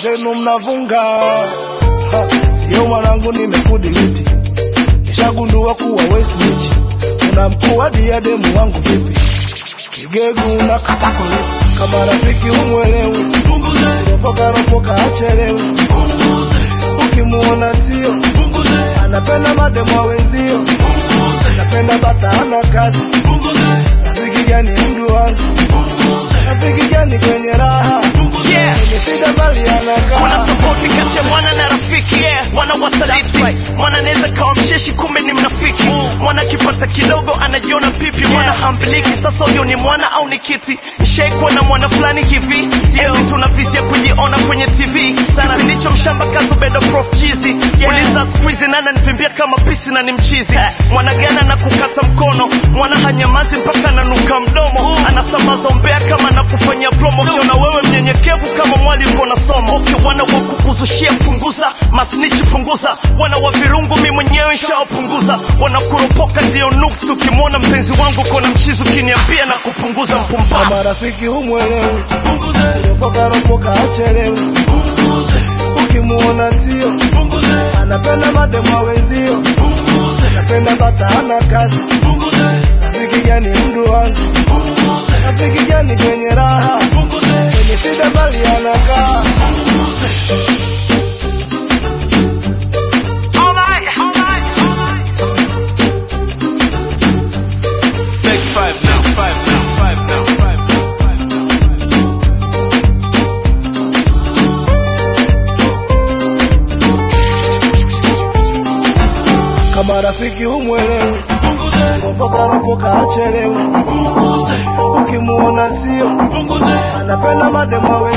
zenu mnavunga. Sio mwanangu nimekudiliti, nishagundua kuwa we snitch. Una mkuu wa diademu wangu vipi, kigegu na katakole. Kama rafiki umwelewe, ropoka achelewe. Ukimuona sio, anapenda mademu wa wenzio. Anapenda bata hana kazi, rafiki gani mdu wangu, rafiki gani kwenye raha, kwenye shida bali anakaa. Kuna tofauti kati ya mwana na rafiki, mwana wasaliti. Mwana neza kawa mcheshi kumbe ni mnafiki. Mwana kipata kidogo anajiona pipi, mwana hambiliki. Sasa huyo ni mwana au ni kiti. Nishekwa na mwana fulani hivi, ezi tunavizia kujiona kwenye TV. Sana nilicho mshamba kazu bedo prof cheesy. Uliza squeezy nana nivimbia kama pisi na ni mchizi. Mwana gana na kukata mkono, mwana hanyamazi mpaka nanuka mdomo. Anasamaza umbea kama na kufanya promo. Kiona wewe mnyenyekevu kama mwali uko na somo. Wana wa kukuzushia punguza, masnichi punguza. Wana wa virungu mi mwenyewe nishawapunguza. Wana kuropoka ndio nuksi, ukimwona mpenzi wangu kona mchizi ukiniambia na kupunguza mpumba. Kama rafiki umwelewe, ropoka achelewe. Ukimuona sio, anapenda mademu wa wenzio. Anapenda bata hana kazi, rafiki gani mdu wangu, rafiki gani kwenye raha, kwenye shida bali anakaa. Kama rafiki umwelewe, ropoka achelewe. Ukimuona sio, anapenda mademu wa